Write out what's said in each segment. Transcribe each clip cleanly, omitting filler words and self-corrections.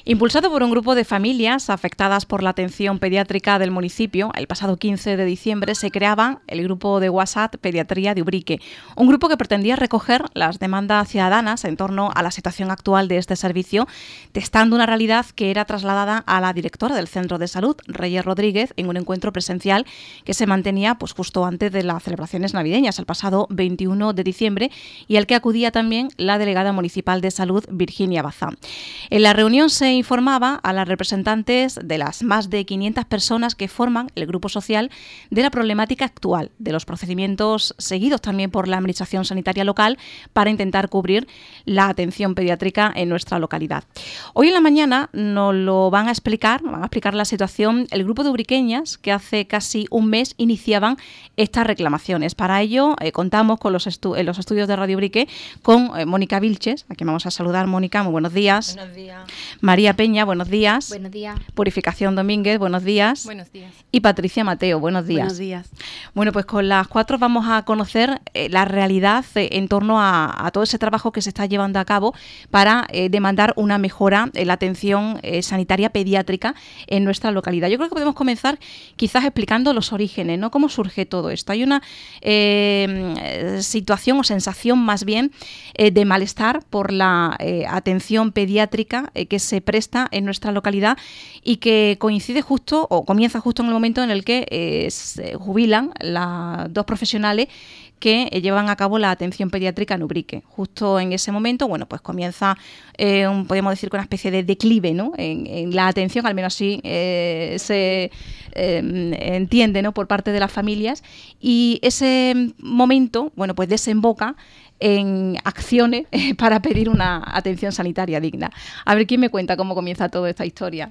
Impulsado por un grupo de familias afectadas por la atención pediátrica del municipio, el pasado 15 de diciembre se creaba el grupo de WhatsApp Pediatría de Ubrique, un grupo que pretendía recoger las demandas ciudadanas en torno a la situación actual de este servicio, testando una realidad que era trasladada a la directora del Centro de Salud, Reyes Rodríguez, en un encuentro presencial que se mantenía pues justo antes de las celebraciones navideñas, el pasado 21 de diciembre, y al que acudía también la delegada municipal de Salud, Virginia Bazán. En la reunión se informaba a las representantes de las más de 500 personas que forman el grupo social de la problemática actual, de los procedimientos seguidos también por la Administración Sanitaria local para intentar cubrir la atención pediátrica en nuestra localidad. Hoy en la mañana nos lo van a explicar la situación el grupo de ubriqueñas que hace casi un mes iniciaban estas reclamaciones. Para ello contamos con los estudios de Radio Ubrique con Mónica Vilches, a quien vamos a saludar. Mónica, muy buenos días. Buenos días. María Peña, buenos días. Buenos días. Purificación Domínguez, buenos días. Buenos días. Y Patricia Mateo, buenos días. Buenos días. Bueno, pues con las cuatro vamos a conocer la realidad en torno a todo ese trabajo que se está llevando a cabo para demandar una mejora en la atención sanitaria pediátrica en nuestra localidad. Yo creo que podemos comenzar quizás explicando los orígenes, ¿no? ¿Cómo surge todo esto? Hay una situación o sensación más bien de malestar por la atención pediátrica que se presta en nuestra localidad y que coincide justo o comienza justo en el momento en el que se jubilan las dos profesionales que llevan a cabo la atención pediátrica en Ubrique. Justo en ese momento, bueno, pues comienza, podemos decir, con una especie de declive, ¿no? en la atención, al menos así se entiende, ¿no? por parte de las familias, y ese momento, bueno, pues desemboca en acciones para pedir una atención sanitaria digna. A ver, ¿quién me cuenta cómo comienza toda esta historia?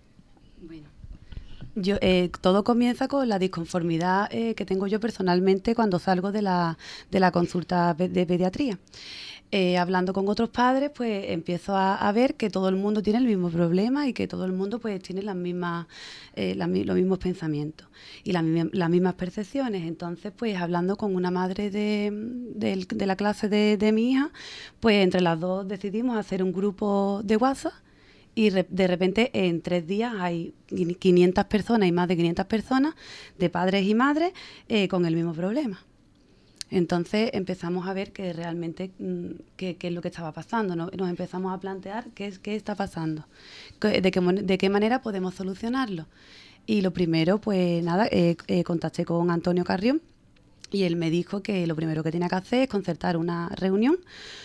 Todo comienza con la disconformidad que tengo yo personalmente cuando salgo de la consulta de pediatría. Hablando con otros padres, pues empiezo a ver que todo el mundo tiene el mismo problema y que todo el mundo pues tiene los mismos pensamientos y las mismas percepciones. Entonces, pues hablando con una madre de la clase de mi hija, pues entre las dos decidimos hacer un grupo de WhatsApp. Y de repente en 3 días hay 500 personas y más de 500 personas de padres y madres con el mismo problema. Entonces empezamos a ver que realmente qué es lo que estaba pasando. Nos empezamos a plantear qué está pasando, de qué manera podemos solucionarlo. Y lo primero, pues nada, contacté con Antonio Carrión y él me dijo que lo primero que tenía que hacer es concertar una reunión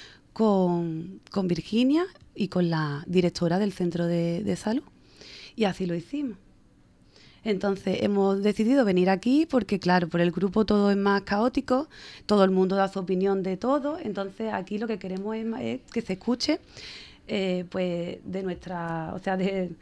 con Virginia y con la directora del centro de salud, y así lo hicimos. Entonces hemos decidido venir aquí porque, claro, por el grupo todo es más caótico, todo el mundo da su opinión de todo. Entonces aquí lo que queremos es que se escuche pues de nuestra, o sea,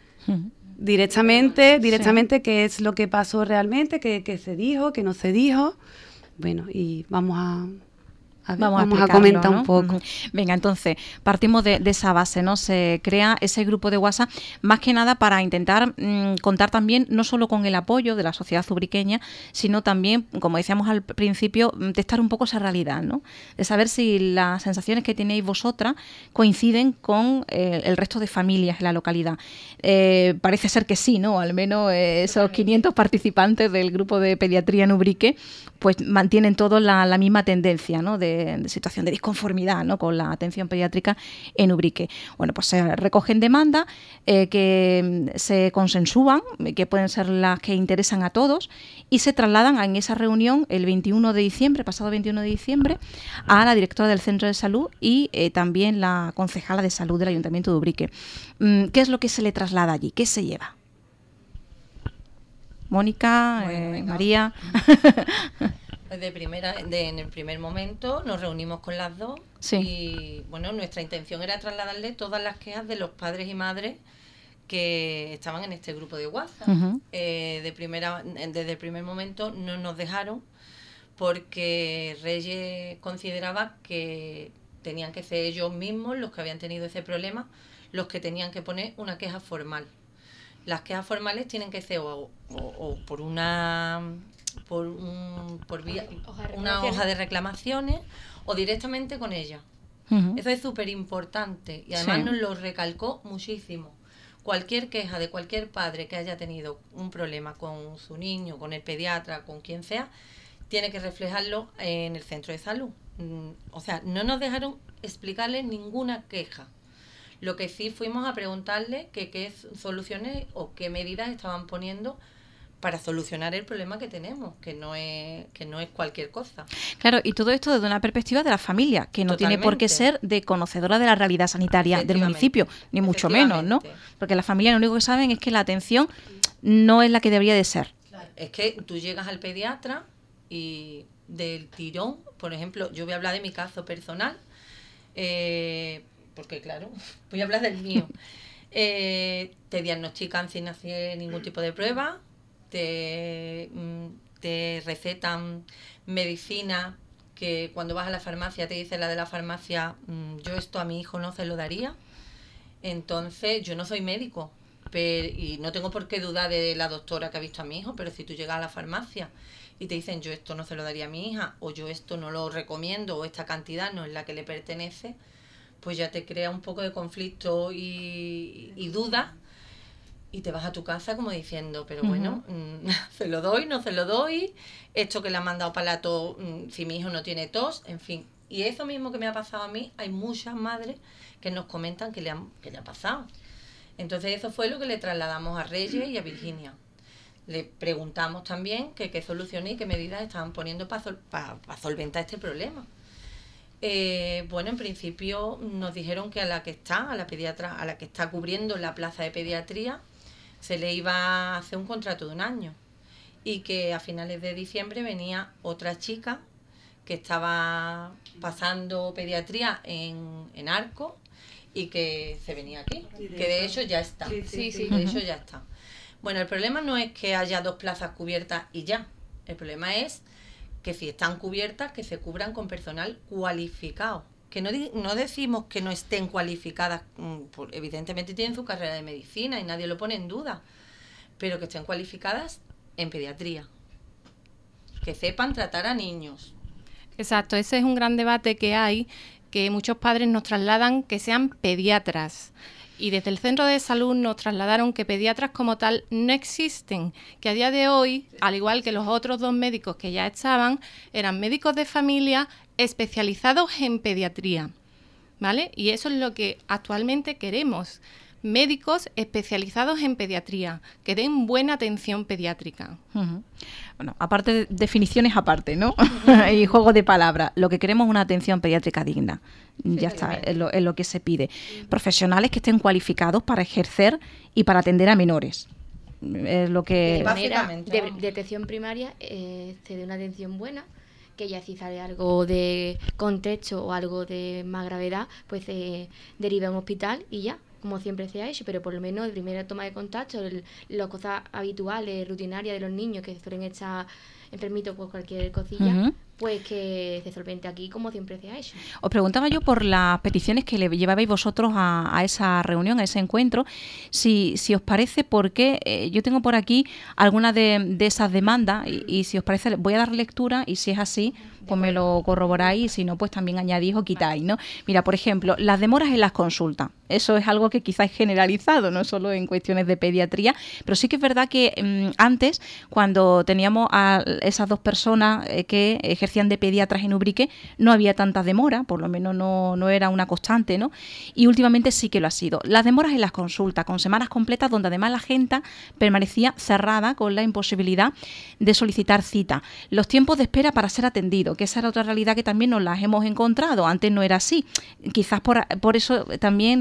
directamente sí, qué es lo que pasó realmente, qué se dijo, qué no se dijo. Bueno, y vamos a comentar, ¿no? Un poco. Venga, entonces, partimos de esa base, ¿no? Se crea ese grupo de WhatsApp, más que nada para intentar contar también, no solo con el apoyo de la sociedad ubriqueña, sino también, como decíamos al principio, testar un poco esa realidad, ¿no? De saber si las sensaciones que tenéis vosotras coinciden con el resto de familias en la localidad. Parece ser que sí, ¿no? Al menos esos 500 participantes del grupo de pediatría en Ubrique, pues mantienen todos la misma tendencia, ¿no? De situación de disconformidad, ¿no? Con la atención pediátrica en Ubrique. Bueno, pues se recogen demandas que se consensúan, que pueden ser las que interesan a todos, y se trasladan en esa reunión el 21 de diciembre, pasado 21 de diciembre, a la directora del centro de salud y también la concejala de salud del Ayuntamiento de Ubrique. ¿Qué es lo que se le traslada allí? ¿Qué se lleva? Mónica, María. Pues en el primer momento nos reunimos con las dos, sí, y bueno, nuestra intención era trasladarle todas las quejas de los padres y madres que estaban en este grupo de WhatsApp. Uh-huh. Desde el primer momento no nos dejaron porque Reyes consideraba que tenían que ser ellos mismos los que habían tenido ese problema, los que tenían que poner una queja formal. Las quejas formales tienen que ser o por una hoja de reclamaciones o directamente con ella. Uh-huh. Eso es súper importante y además sí, nos lo recalcó muchísimo. cualquier queja de cualquier padre que haya tenido un problema con su niño, con el pediatra, con quien sea, tiene que reflejarlo en el centro de salud. O sea, no nos dejaron explicarle ninguna queja. Lo que sí fuimos a preguntarle que qué soluciones o qué medidas estaban poniendo para solucionar el problema que tenemos, que no es cualquier cosa. Claro, y todo esto desde una perspectiva de la familia, que no tiene por qué ser de conocedora de la realidad sanitaria del municipio, ni mucho menos, ¿no? Porque la familia lo único que saben es que la atención no es la que debería de ser. Claro. Es que tú llegas al pediatra y del tirón, por ejemplo, yo voy a hablar de mi caso personal, porque claro, voy a hablar del mío. Te diagnostican sin hacer ningún tipo de prueba, te recetan medicina que cuando vas a la farmacia te dice la de la farmacia, yo esto a mi hijo no se lo daría. Entonces yo no soy médico y no tengo por qué dudar de la doctora que ha visto a mi hijo, pero si tú llegas a la farmacia y te dicen yo esto no se lo daría a mi hija, o yo esto no lo recomiendo, o esta cantidad no es la que le pertenece, pues ya te crea un poco de conflicto y duda. Y te vas a tu casa como diciendo, pero bueno, ¿se lo doy, no se lo doy? Esto que le han mandado para la tos, si mi hijo no tiene tos, en fin. Y eso mismo que me ha pasado a mí, hay muchas madres que nos comentan que le ha pasado. Entonces eso fue lo que le trasladamos a Reyes y a Virginia. Le preguntamos también qué soluciones y qué medidas estaban poniendo para solventar este problema. Bueno, en principio nos dijeron que a la pediatra, a la que está cubriendo la plaza de pediatría, se le iba a hacer un contrato de 1 año y que a finales de diciembre venía otra chica que estaba pasando pediatría en Arco y que se venía aquí, que de hecho ya está. Sí, de hecho ya está. Bueno, el problema no es que haya 2 plazas cubiertas y ya. El problema es que si están cubiertas, que se cubran con personal cualificado. Que no decimos que no estén cualificadas, evidentemente tienen su carrera de medicina y nadie lo pone en duda, pero que estén cualificadas en pediatría, que sepan tratar a niños. Exacto, ese es un gran debate que hay, que muchos padres nos trasladan que sean pediatras. Y desde el centro de salud nos trasladaron que pediatras como tal no existen, que a día de hoy, al igual que los otros 2 médicos que ya estaban, eran médicos de familia especializados en pediatría, ¿vale? Y eso es lo que actualmente queremos, médicos especializados en pediatría, que den buena atención pediátrica. Bueno, aparte de definiciones aparte, ¿no? Y juego de palabras. Lo que queremos es una atención pediátrica digna. Ya está, es lo que se pide. Profesionales que estén cualificados para ejercer y para atender a menores. Es lo que... De manera de atención primaria se dé una atención buena, que ya si sale algo de contexto o algo de más gravedad, pues se deriva a un hospital y ya, como siempre se ha hecho, pero por lo menos de primera toma de contacto, las cosas habituales, rutinarias de los niños que suelen estar enfermitos por cualquier cosilla, pues que se solvente aquí como siempre se ha hecho. Os preguntaba yo por las peticiones que le llevabais vosotros a esa reunión, a ese encuentro, si os parece, porque yo tengo por aquí algunas de esas demandas y si os parece voy a dar lectura y si es así, pues me lo corroboráis y si no, pues también añadís o quitáis, ¿no? Mira, por ejemplo, las demoras en las consultas. Eso es algo que quizás es generalizado, no solo en cuestiones de pediatría, pero sí que es verdad que antes, cuando teníamos a esas 2 personas que ejercían de pediatras en Ubrique, no había tanta demora, por lo menos no era una constante, ¿no? Y últimamente sí que lo ha sido. Las demoras en las consultas, con semanas completas, donde además la agenda permanecía cerrada con la imposibilidad de solicitar cita. Los tiempos de espera para ser atendido, que esa era otra realidad que también nos las hemos encontrado. Antes no era así. Quizás por eso también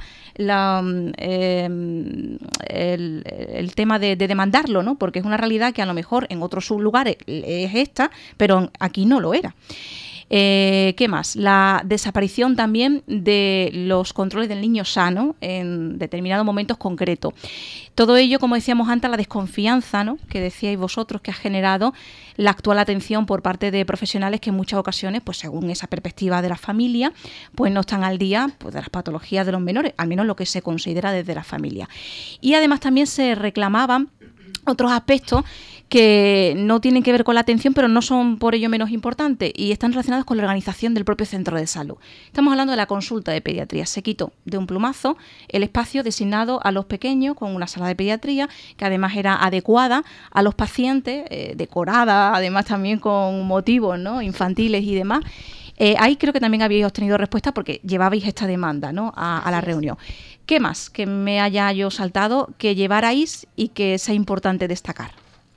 el tema de demandarlo, ¿no? Porque es una realidad que a lo mejor en otros lugares es esta, pero aquí no lo era. ¿Qué más? La desaparición también de los controles del niño sano en determinados momentos concretos. Todo ello, como decíamos antes, la desconfianza, ¿no?, que decíais vosotros, que ha generado la actual atención por parte de profesionales que en muchas ocasiones, pues según esa perspectiva de la familia, pues no están al día, pues, de las patologías de los menores, al menos lo que se considera desde la familia. Y además también se reclamaban otros aspectos que no tienen que ver con la atención, pero no son por ello menos importantes y están relacionados con la organización del propio centro de salud. Estamos hablando de la consulta de pediatría. Se quitó de un plumazo el espacio designado a los pequeños con una sala de pediatría que además era adecuada a los pacientes, decorada además también con motivos, ¿no?, infantiles y demás. Ahí creo que también habíais obtenido respuesta porque llevabais esta demanda, ¿no?, a la reunión. ¿Qué más que me haya yo saltado que llevarais y que sea importante destacar?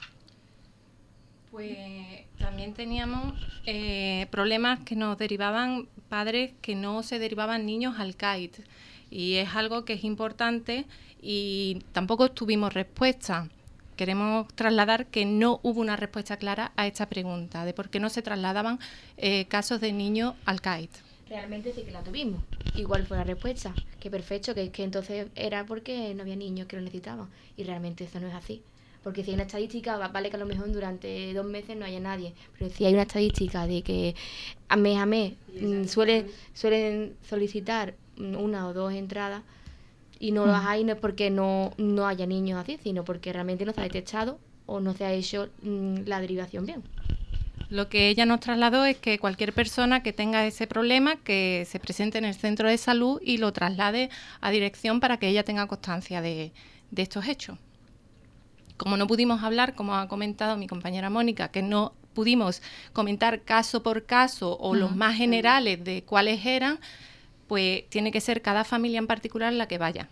Pues también teníamos problemas que nos derivaban padres que no se derivaban niños al CAIT, y es algo que es importante y tampoco tuvimos respuesta. Queremos trasladar que no hubo una respuesta clara a esta pregunta de por qué no se trasladaban casos de niños al CAIT. Realmente sí que la tuvimos. Igual fue la respuesta. Que perfecto, que entonces era porque no había niños que lo necesitaban. Y realmente eso no es así. Porque si hay una estadística, vale que a lo mejor durante 2 meses no haya nadie. Pero si hay una estadística de que a mes suelen solicitar 1 o 2 entradas y no las hay, no es porque no haya niños así, sino porque realmente no se ha detectado o no se ha hecho la derivación bien. Lo que ella nos trasladó es que cualquier persona que tenga ese problema, que se presente en el centro de salud y lo traslade a dirección para que ella tenga constancia de estos hechos. Como no pudimos hablar, como ha comentado mi compañera Mónica, que no pudimos comentar caso por caso o los más generales de cuáles eran, pues tiene que ser cada familia en particular la que vaya.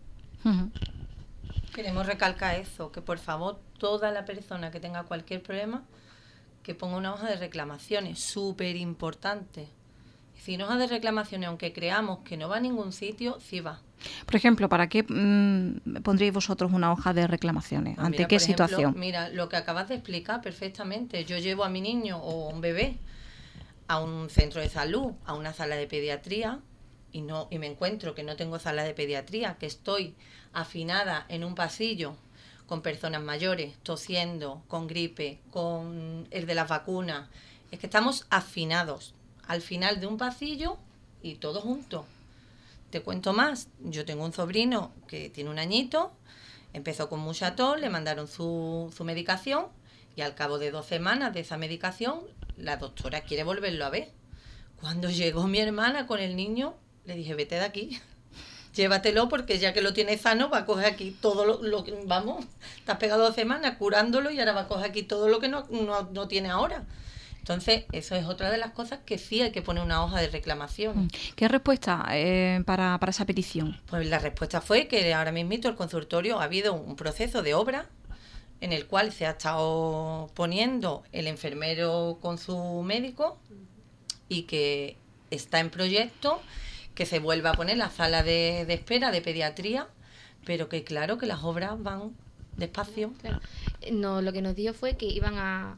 Queremos recalcar eso, que por favor toda la persona que tenga cualquier problema que ponga una hoja de reclamaciones, súper importante. Si una hoja de reclamaciones, aunque creamos que no va a ningún sitio, sí va. Por ejemplo, ¿para qué pondríais vosotros una hoja de reclamaciones? Pues ¿Ante mira, qué por ejemplo, situación? Mira, lo que acabas de explicar perfectamente. Yo llevo a mi niño o a un bebé a un centro de salud, a una sala de pediatría, y me encuentro que no tengo sala de pediatría, que estoy afinada en un pasillo con personas mayores, tosiendo, con gripe, con el de las vacunas. Es que estamos afinados al final de un pasillo y todos juntos. Te cuento más, yo tengo un sobrino que tiene 1 añito, empezó con mucha tos, le mandaron su medicación y al cabo de 2 semanas de esa medicación, la doctora quiere volverlo a ver. Cuando llegó mi hermana con el niño, le dije, vete de aquí, llévatelo porque ya que lo tienes sano va a coger aquí todo lo que, vamos, te has pegado 2 semanas curándolo y ahora va a coger aquí todo lo que no tiene ahora. Entonces, eso es otra de las cosas que sí hay que poner una hoja de reclamación. ¿Qué respuesta para esa petición? Pues la respuesta fue que ahora mismo el consultorio ha habido un proceso de obra en el cual se ha estado poniendo el enfermero con su médico y que está en proyecto que se vuelva a poner la sala de espera de pediatría, pero que claro que las obras van despacio. Claro. No, lo que nos dijo fue que iban a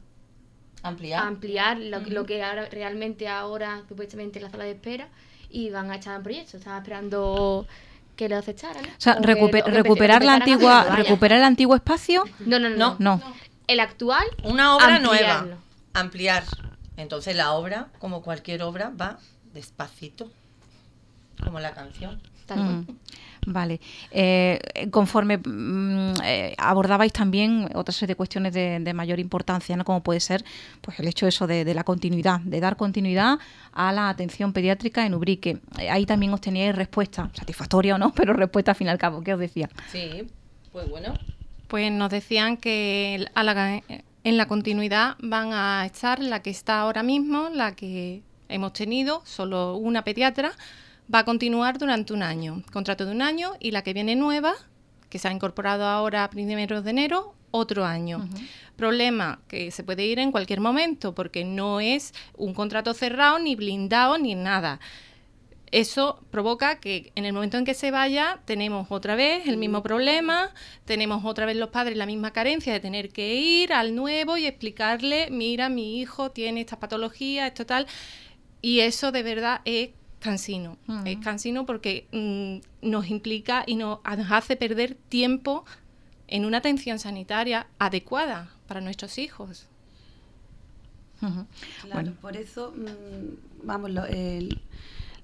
ampliar lo que ahora, realmente ahora supuestamente la sala de espera, y van a echar en proyecto. Estaban esperando que lo aceptaran, ¿no? O sea, recuperar el antiguo espacio. No. El actual, una obra nueva, ampliar. Entonces la obra, como cualquier obra, va despacito, como la canción. Vale. Conforme abordabais también otra serie de cuestiones de mayor importancia, ¿no? Como puede ser pues el hecho eso de la continuidad, de dar continuidad a la atención pediátrica en Ubrique. Ahí también os teníais respuesta, satisfactoria o no, pero respuesta al fin y al cabo. ¿Qué os decía? Sí, pues bueno. Pues nos decían que en la continuidad van a estar la que está ahora mismo, la que hemos tenido, solo una pediatra, va a continuar durante 1 año, contrato de 1 año, y la que viene nueva, que se ha incorporado ahora a primeros de enero, otro año. Problema que se puede ir en cualquier momento porque no es un contrato cerrado, ni blindado, ni nada. Eso provoca que en el momento en que se vaya tenemos otra vez el mismo problema, tenemos otra vez los padres la misma carencia de tener que ir al nuevo y explicarle, mira, mi hijo tiene esta patología, esto tal, y eso de verdad es cansino. Es cansino porque nos implica y nos hace perder tiempo en una atención sanitaria adecuada para nuestros hijos. Claro, bueno, por eso, vamos,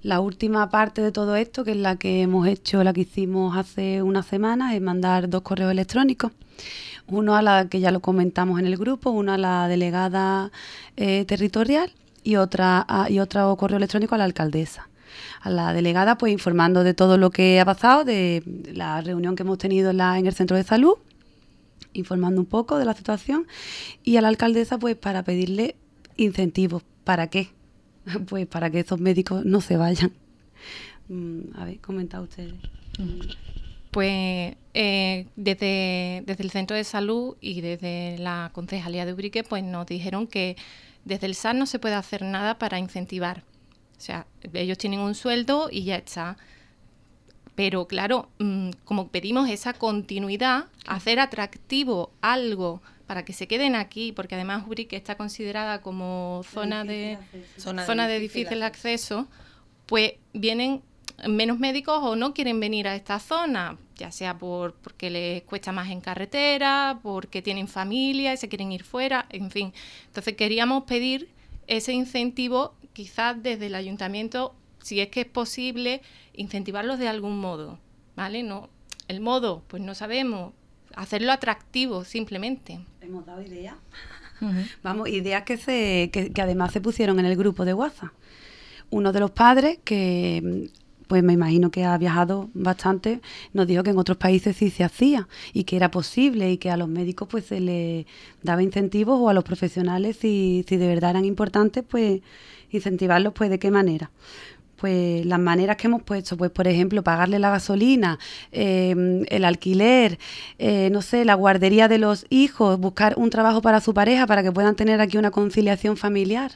La última parte de todo esto, que es la que hemos hecho, la que hicimos hace unas semanas, es mandar 2 correos electrónicos. Uno a la que ya lo comentamos en el grupo, uno a la delegada territorial y otro correo electrónico a la alcaldesa. A la delegada, pues informando de todo lo que ha pasado, de la reunión que hemos tenido en el centro de salud, informando un poco de la situación, y a la alcaldesa, pues para pedirle incentivos. ¿Para qué? Pues para que esos médicos no se vayan. A ver, comentad ustedes. Pues desde el centro de salud y desde la concejalía de Ubrique, pues nos dijeron que desde el SAT no se puede hacer nada para incentivar. O sea, ellos tienen un sueldo y ya está. Pero claro, como pedimos esa continuidad, hacer atractivo algo para que se queden aquí, porque además Ubrique está considerada como zona de difícil acceso, pues vienen menos médicos o no quieren venir a esta zona, ya sea porque les cuesta más en carretera, porque tienen familia y se quieren ir fuera, en fin. Entonces queríamos pedir ese incentivo, quizás desde el ayuntamiento, si es que es posible, incentivarlos de algún modo, ¿vale? No, el modo, pues no sabemos, hacerlo atractivo simplemente. Hemos dado ideas. Vamos, ideas que además se pusieron en el grupo de WhatsApp. Uno de los padres, que pues me imagino que ha viajado bastante, nos dijo que en otros países sí se hacía y que era posible y que a los médicos pues se les daba incentivos, o a los profesionales, si de verdad eran importantes, pues incentivarlos, pues de qué manera. Pues las maneras que hemos puesto, pues por ejemplo, pagarle la gasolina, el alquiler, no sé, la guardería de los hijos, buscar un trabajo para su pareja para que puedan tener aquí una conciliación familiar.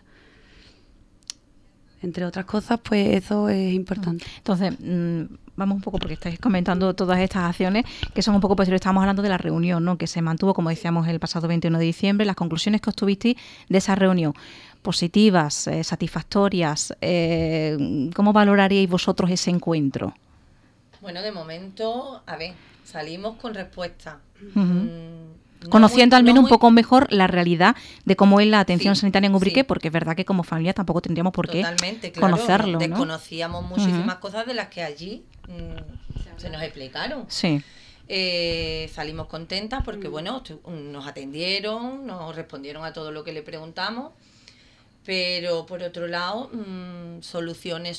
Entre otras cosas, pues eso es importante. Entonces, vamos un poco, porque estáis comentando todas estas acciones que son un poco posteriores. Estamos hablando de la reunión, ¿no?, que se mantuvo, como decíamos, el pasado 21 de diciembre. Las conclusiones que obtuvisteis de esa reunión, positivas, satisfactorias, ¿cómo valoraríais vosotros ese encuentro? Bueno, de momento, a ver, salimos con respuesta. Conociendo al menos un poco mejor la realidad de cómo es la atención sanitaria en Ubrique, porque es verdad que como familia tampoco tendríamos por qué conocerlo, ¿no? Desconocíamos muchísimas cosas de las que allí se nos explicaron. Sí. Salimos contentas porque, bueno, nos atendieron, nos respondieron a todo lo que le preguntamos, pero por otro lado, soluciones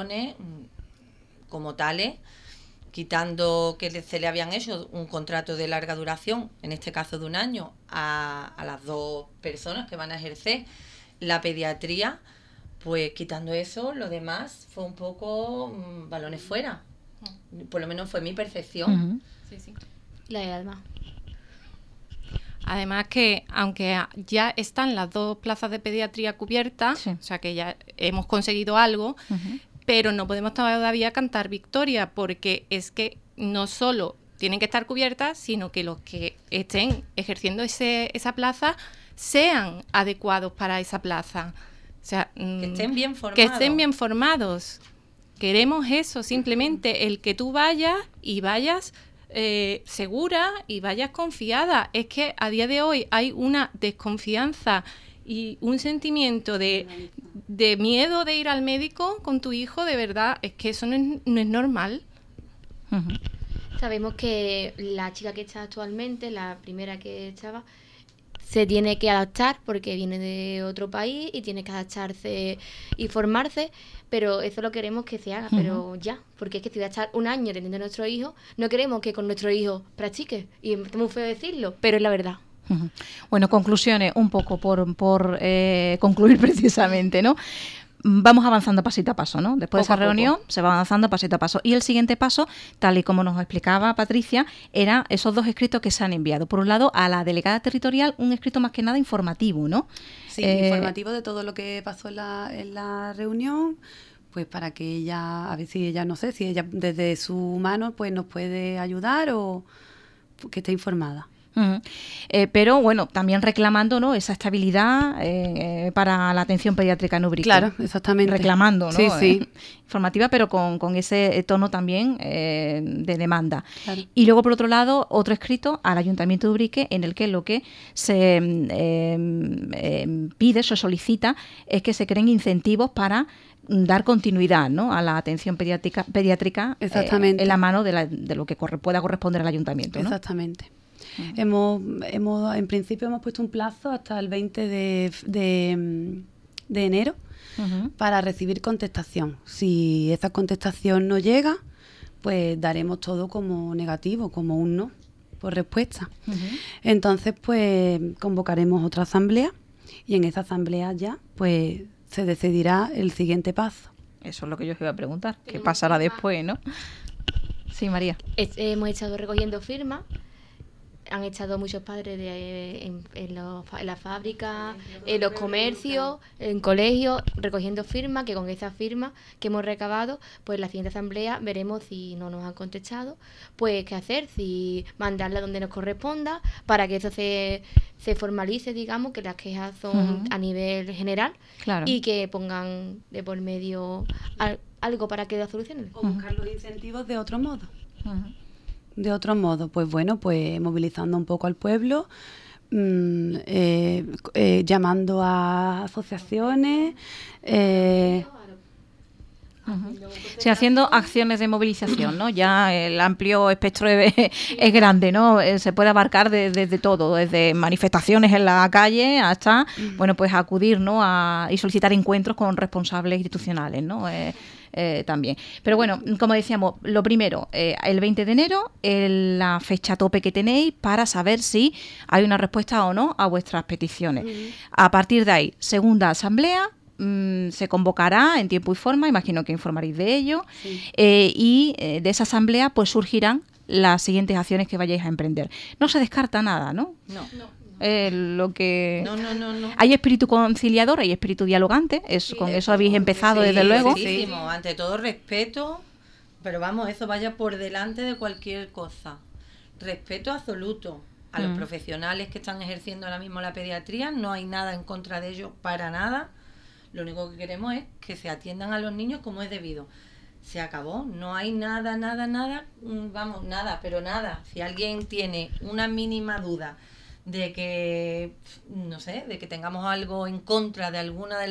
como tales, quitando que se le habían hecho un contrato de larga duración, en este caso de 1 año, a las 2 personas que van a ejercer la pediatría, pues quitando eso, lo demás fue un poco balones fuera. Por lo menos fue mi percepción. Sí. La de Alma. Además que, aunque ya están las 2 plazas de pediatría cubiertas, o sea que ya hemos conseguido algo, pero no podemos todavía cantar victoria, porque es que no solo tienen que estar cubiertas, sino que los que estén ejerciendo esa plaza sean adecuados para esa plaza. O sea, que estén bien formados. Que estén bien formados. Queremos eso, simplemente el que tú vayas y vayas segura y vayas confiada. Es que a día de hoy hay una desconfianza y un sentimiento de miedo de ir al médico con tu hijo, de verdad, es que eso no es normal. Sabemos que la chica que está actualmente, la primera que estaba, se tiene que adaptar porque viene de otro país y tiene que adaptarse y formarse, pero eso lo queremos que se haga, pero ya, porque es que si va a estar 1 año atendiendo a nuestro hijo, no queremos que con nuestro hijo practique, y es muy feo decirlo, pero es la verdad. Bueno, conclusiones, un poco por concluir precisamente, ¿no? Vamos avanzando pasito a paso, ¿no? Después de esa reunión se va avanzando pasito a paso. Y el siguiente paso, tal y como nos explicaba Patricia, era esos 2 escritos que se han enviado. Por un lado, a la delegada territorial, un escrito más que nada informativo, ¿no? Sí, informativo de todo lo que pasó en la reunión, pues para que ella, a ver si ella, no sé, si ella desde su mano pues nos puede ayudar o que esté informada. Pero bueno, también reclamando, ¿no?, esa estabilidad para la atención pediátrica en Ubrique. Claro, exactamente. Reclamando, ¿no? Sí, sí. Informativa, pero con ese tono también de demanda. Claro. Y luego, por otro lado, otro escrito al Ayuntamiento de Ubrique en el que lo que se pide, se solicita, es que se creen incentivos para dar continuidad, ¿no?, a la atención pediátrica Exactamente. en la mano de lo que pueda corresponder al Ayuntamiento, ¿no? Exactamente. En principio hemos puesto un plazo hasta el 20 de enero para recibir contestación. Si esa contestación no llega, pues daremos todo como negativo, como un no por respuesta. Entonces, pues convocaremos otra asamblea y en esa asamblea ya, pues se decidirá el siguiente paso. Eso es lo que yo os iba a preguntar. ¿Qué pasará después, no? Sí, María. Hemos estado recogiendo firmas. Han estado muchos padres en la fábrica, en los comercios, en colegios, recogiendo firmas, que con esas firmas que hemos recabado, pues la siguiente asamblea veremos si no nos han contestado, pues qué hacer, si mandarla donde nos corresponda, para que eso se formalice, digamos, que las quejas son a nivel general, claro, y que pongan de por medio algo para que la solucionen. O buscar los incentivos de otro modo. De otro modo, pues bueno, pues movilizando un poco al pueblo, llamando a asociaciones, sí, haciendo acciones de movilización, ¿no? Ya el amplio espectro es grande, ¿no? Se puede abarcar desde todo, desde manifestaciones en la calle hasta, bueno, pues acudir, ¿no?, y solicitar encuentros con responsables institucionales, ¿no? También. Pero bueno, como decíamos, lo primero, el 20 de enero, la fecha tope que tenéis para saber si hay una respuesta o no a vuestras peticiones. A partir de ahí, segunda asamblea, se convocará en tiempo y forma, imagino que informaréis de ello, y de esa asamblea pues surgirán las siguientes acciones que vayáis a emprender. No se descarta nada, ¿no? No. Lo que No. Hay espíritu conciliador, hay espíritu dialogante, con eso habéis empezado, desde luego. Sí. Ante todo respeto, pero vamos, eso vaya por delante de cualquier cosa. Respeto absoluto a los profesionales que están ejerciendo ahora mismo la pediatría, no hay nada en contra de ellos para nada. Lo único que queremos es que se atiendan a los niños como es debido. Se acabó, no hay nada, vamos, nada, pero nada. Si alguien tiene una mínima duda de que, no sé, de que tengamos algo en contra de alguna de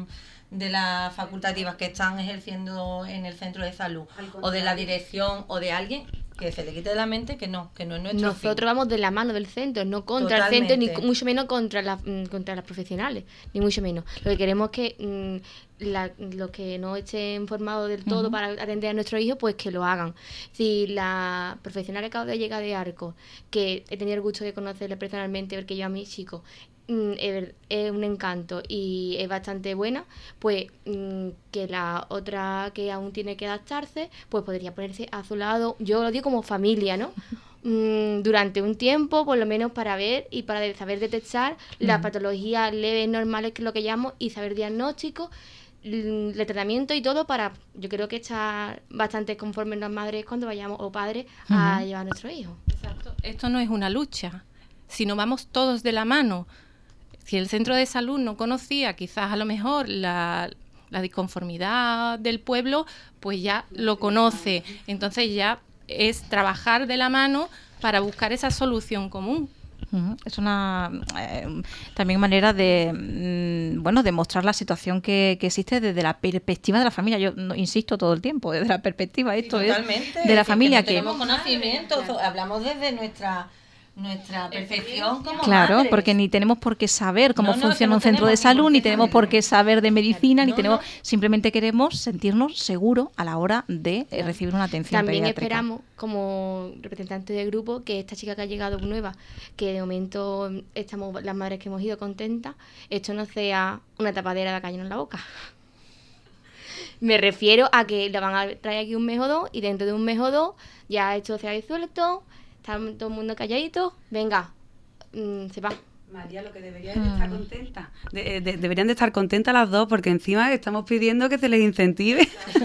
las facultativas que están ejerciendo en el centro de salud, o de la dirección, o de alguien, que se le quite de la mente que no es nuestro Nosotros fin. Vamos de la mano del centro, no contra Totalmente. el centro, ni mucho menos contra las profesionales, ni mucho menos. Lo que queremos es que los que no estén formados del todo para atender a nuestros hijos, pues que lo hagan. Si la profesional que acaba de llegar de Arco, que he tenido el gusto de conocerle personalmente, porque yo a mis chicos, es un encanto y es bastante buena, pues que la otra que aún tiene que adaptarse, pues podría ponerse a su lado, yo lo digo como familia, ¿no? Durante un tiempo, por lo menos para ver y para saber detectar las patologías leves, normales, que es lo que llamo, y saber diagnóstico, el tratamiento y todo, para, yo creo que estar bastante conformes las madres cuando vayamos, o padres, a llevar a nuestros hijos. Exacto. Esto no es una lucha, sino vamos todos de la mano. Si el centro de salud no conocía quizás a lo mejor la disconformidad del pueblo, pues ya lo conoce. Entonces ya es trabajar de la mano para buscar esa solución común. Es una también manera de de mostrar la situación que existe desde la perspectiva de la familia. Yo insisto todo el tiempo, desde la perspectiva de la familia, que tenemos conocimiento, hablamos desde nuestra perfección como claro, madres. Porque ni tenemos por qué saber cómo funciona un centro de salud, ni tenemos por qué saber de medicina, simplemente queremos sentirnos seguros a la hora de recibir una atención También pediátrica. esperamos, como representante del grupo, que esta chica que ha llegado nueva, que de momento estamos las madres que hemos ido contentas, esto no sea una tapadera de cañón en la boca. Me refiero a que le van a traer aquí un mes o dos, y dentro de un mes o dos ya esto se ha disuelto, está todo el mundo calladito, venga, se va. María, lo que deberían de estar contentas. Deberían de estar contentas las dos, porque encima estamos pidiendo que se les incentive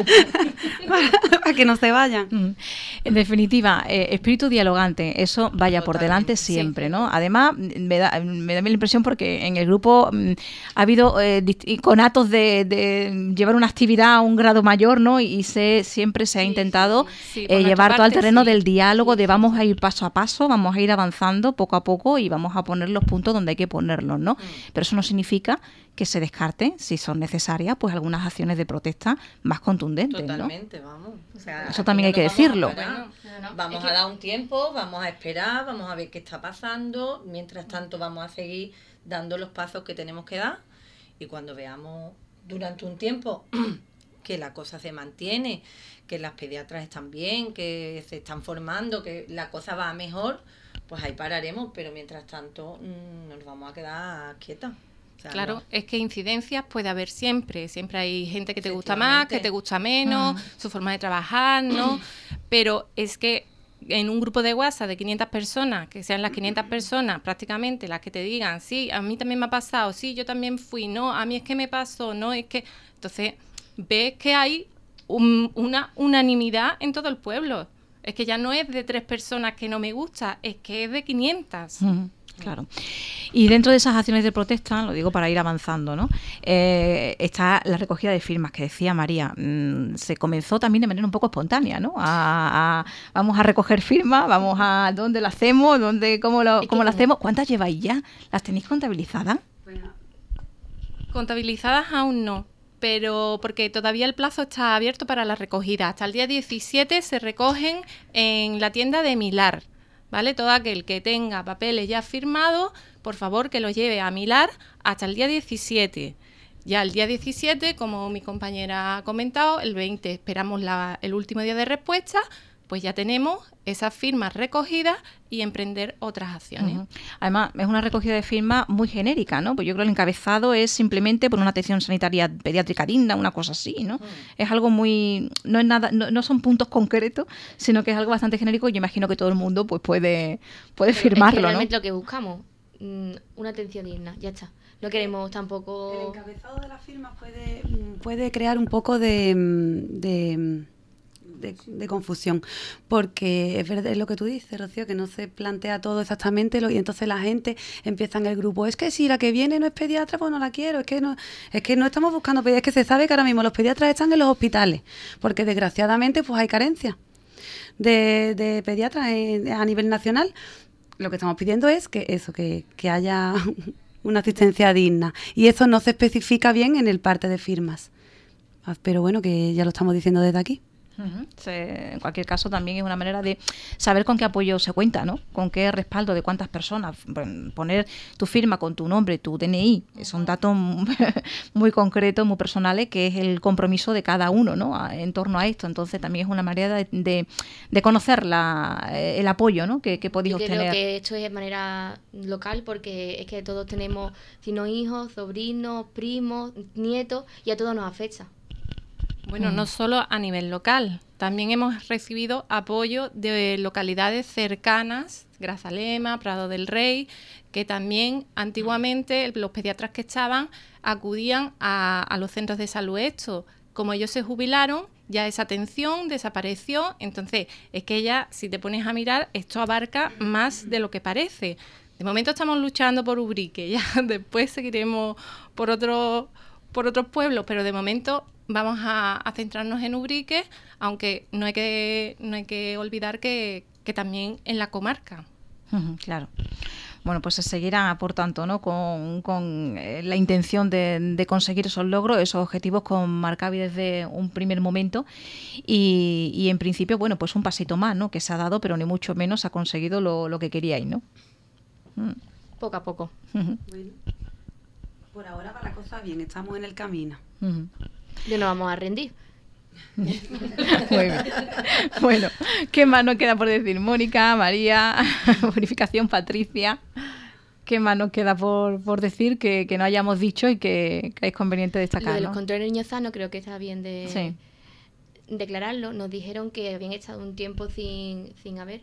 para que no se vayan. En definitiva, espíritu dialogante, eso vaya por delante siempre, ¿no? Además, me da la impresión porque en el grupo ha habido conatos de llevar una actividad a un grado mayor, ¿no? Y siempre se ha intentado llevar todo al terreno del diálogo, de vamos a ir paso a paso, vamos a ir avanzando poco a poco y vamos a poner los puntos donde hay que ponerlos, ¿no? Pero eso no significa que se descarte, si son necesarias, pues algunas acciones de protesta más contundentes. Totalmente, ¿no? Vamos. O sea, eso también hay que decirlo. Vamos a dar un tiempo, vamos a esperar, vamos a ver qué está pasando. Mientras tanto, vamos a seguir dando los pasos que tenemos que dar. Y cuando veamos durante un tiempo que la cosa se mantiene, que las pediatras están bien, que se están formando, que la cosa va mejor, pues ahí pararemos, pero mientras tanto nos vamos a quedar quietas. O sea, claro, es que incidencias puede haber siempre hay gente que te gusta más, que te gusta menos, su forma de trabajar, ¿no? Pero es que en un grupo de WhatsApp de 500 personas, que sean las 500 personas prácticamente las que te digan, sí, a mí también me ha pasado, sí, yo también fui, no, a mí es que me pasó, no, es que... Entonces, ves que hay una unanimidad en todo el pueblo. Es que ya no es de 3 personas que no me gusta, es que es de 500. Claro. Y dentro de esas acciones de protesta, lo digo para ir avanzando, ¿no? Está la recogida de firmas que decía María. Se comenzó también de manera un poco espontánea, ¿no? Vamos a recoger firmas, vamos a dónde la hacemos, cómo la hacemos. ¿Cuántas lleváis ya? ¿Las tenéis contabilizadas? Bueno, contabilizadas aún no, pero porque todavía el plazo está abierto para la recogida. Hasta el día 17 se recogen en la tienda de Milar, ¿vale? Todo aquel que tenga papeles ya firmados, por favor que los lleve a Milar hasta el día 17. Ya el día 17, como mi compañera ha comentado, el 20 esperamos el último día de respuesta, pues ya tenemos esas firmas recogidas y emprender otras acciones. Además, es una recogida de firmas muy genérica, ¿no? Pues yo creo que el encabezado es simplemente por una atención sanitaria pediátrica digna, una cosa así, ¿no? Es algo muy... No es nada, no son puntos concretos, sino que es algo bastante genérico y yo imagino que todo el mundo pues puede firmarlo, es que realmente ¿no? lo que buscamos, una atención digna, ya está. No queremos tampoco... El encabezado de las firmas puede crear un poco de confusión, porque es verdad, es lo que tú dices, Rocío, que no se plantea todo exactamente y entonces la gente empieza en el grupo, es que si la que viene no es pediatra, pues no la quiero, es que no estamos buscando pediatras, es que se sabe que ahora mismo los pediatras están en los hospitales, porque desgraciadamente pues hay carencia de pediatras a nivel nacional. Lo que estamos pidiendo es que haya una asistencia digna, y eso no se especifica bien en el parte de firmas, pero bueno, que ya lo estamos diciendo desde aquí. En cualquier caso, también es una manera de saber con qué apoyo se cuenta, ¿no? Con qué respaldo de cuántas personas. Poner tu firma con tu nombre, tu DNI, son datos muy concretos, muy personales, que es el compromiso de cada uno, ¿no? En torno a esto. Entonces, también es una manera de conocer el apoyo, ¿no? que podéis obtener. Creo que esto es de manera local, porque es que todos tenemos, si no hijos, sobrinos, primos, nietos, y a todos nos afecta. Bueno, no solo a nivel local, también hemos recibido apoyo de localidades cercanas, Grazalema, Prado del Rey, que también antiguamente los pediatras que estaban acudían a los centros de salud. Esto, como ellos se jubilaron, ya esa atención desapareció. Entonces, es que ya, si te pones a mirar, esto abarca más de lo que parece. De momento estamos luchando por Ubrique, ya después seguiremos por otros pueblos, pero de momento vamos a centrarnos en Ubrique, aunque no hay que olvidar que también en la comarca. Claro. Bueno, pues se seguirá, por tanto, ¿no? con la intención de conseguir esos logros, esos objetivos con Marcavi desde un primer momento y en principio, bueno, pues un pasito más, ¿no? Que se ha dado, pero ni mucho menos ha conseguido lo que queríais, ¿no? Poco a poco. Bueno, por ahora va la cosa bien, estamos en el camino. No nos vamos a rendir. Muy bien. Bueno, ¿qué más nos queda por decir? Mónica, María, Bonificación, Patricia. ¿Qué más nos queda por decir que no hayamos dicho y que es conveniente destacar? Lo de los ¿no? controles de niños sanos creo que está bien de declararlo. Nos dijeron que habían estado un tiempo sin haber,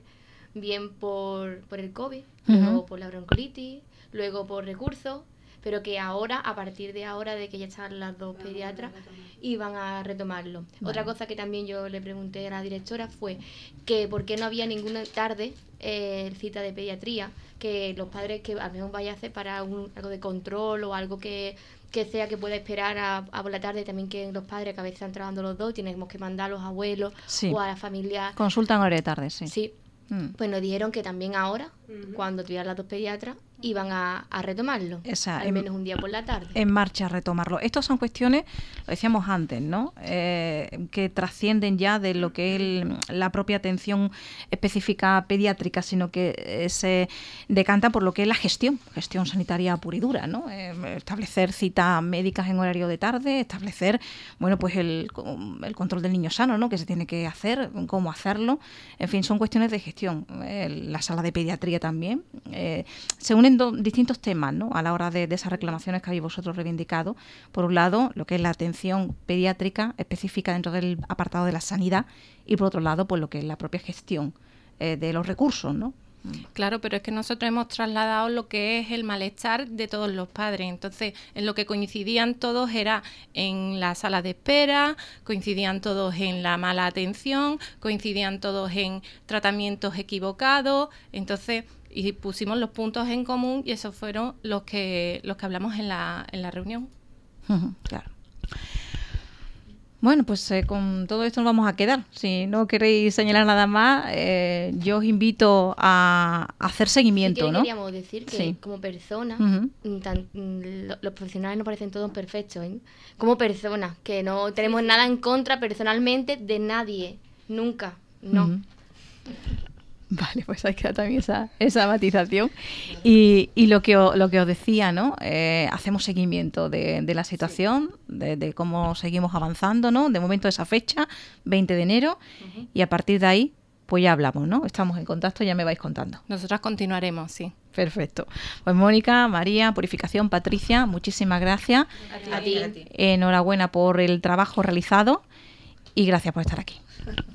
bien por el COVID, luego por la bronquiolitis, luego por recursos, pero que ahora, a partir de ahora, de que ya están las dos pediatras, iban a retomarlo. Vale. Otra cosa que también yo le pregunté a la directora fue que por qué no había ninguna tarde cita de pediatría, que los padres que al menos vaya a hacer para algo de control o algo que sea que pueda esperar a por la tarde, también que los padres que a veces están trabajando los dos, tenemos que mandar a los abuelos o a la familia. Consulta en hora de tarde, sí. Sí. Pues nos dijeron que también ahora, cuando tuvieran las dos pediatras, iban a retomarlo, al menos un día por la tarde. En marcha a retomarlo. Estas son cuestiones, lo decíamos antes, ¿no? Que trascienden ya de lo que es la propia atención específica pediátrica, sino que se decanta por lo que es la gestión sanitaria pura y dura, ¿no? Establecer citas médicas en horario de tarde, establecer, bueno, pues el control del niño sano, ¿no? Que se tiene que hacer, cómo hacerlo. En fin, son cuestiones de gestión. La sala de pediatría también. Se unen distintos temas, ¿no? A la hora de esas reclamaciones que habéis vosotros reivindicado. Por un lado, lo que es la atención pediátrica específica dentro del apartado de la sanidad, y por otro lado, pues lo que es la propia gestión de los recursos, ¿no? Claro, pero es que nosotros hemos trasladado lo que es el malestar de todos los padres. Entonces, en lo que coincidían todos era en la sala de espera, coincidían todos en la mala atención, coincidían todos en tratamientos equivocados. Entonces, y pusimos los puntos en común y esos fueron los que hablamos en la reunión. Claro. Bueno, pues con todo esto nos vamos a quedar. Si no queréis señalar nada más, yo os invito a hacer seguimiento, sí, ¿no? Queríamos decir que como personas, los profesionales nos parecen todos perfectos, ¿eh? Como personas, que no tenemos nada en contra personalmente de nadie, nunca, no. Vale, pues hay que dar también esa matización. Y lo que os decía, ¿no? Hacemos seguimiento de la situación, de cómo seguimos avanzando, ¿no? De momento esa fecha, 20 de enero, y a partir de ahí, pues ya hablamos, ¿no? Estamos en contacto, ya me vais contando. Nosotras continuaremos, sí. Perfecto. Pues Mónica, María, Purificación, Patricia, muchísimas gracias. A ti. Enhorabuena por el trabajo realizado y gracias por estar aquí.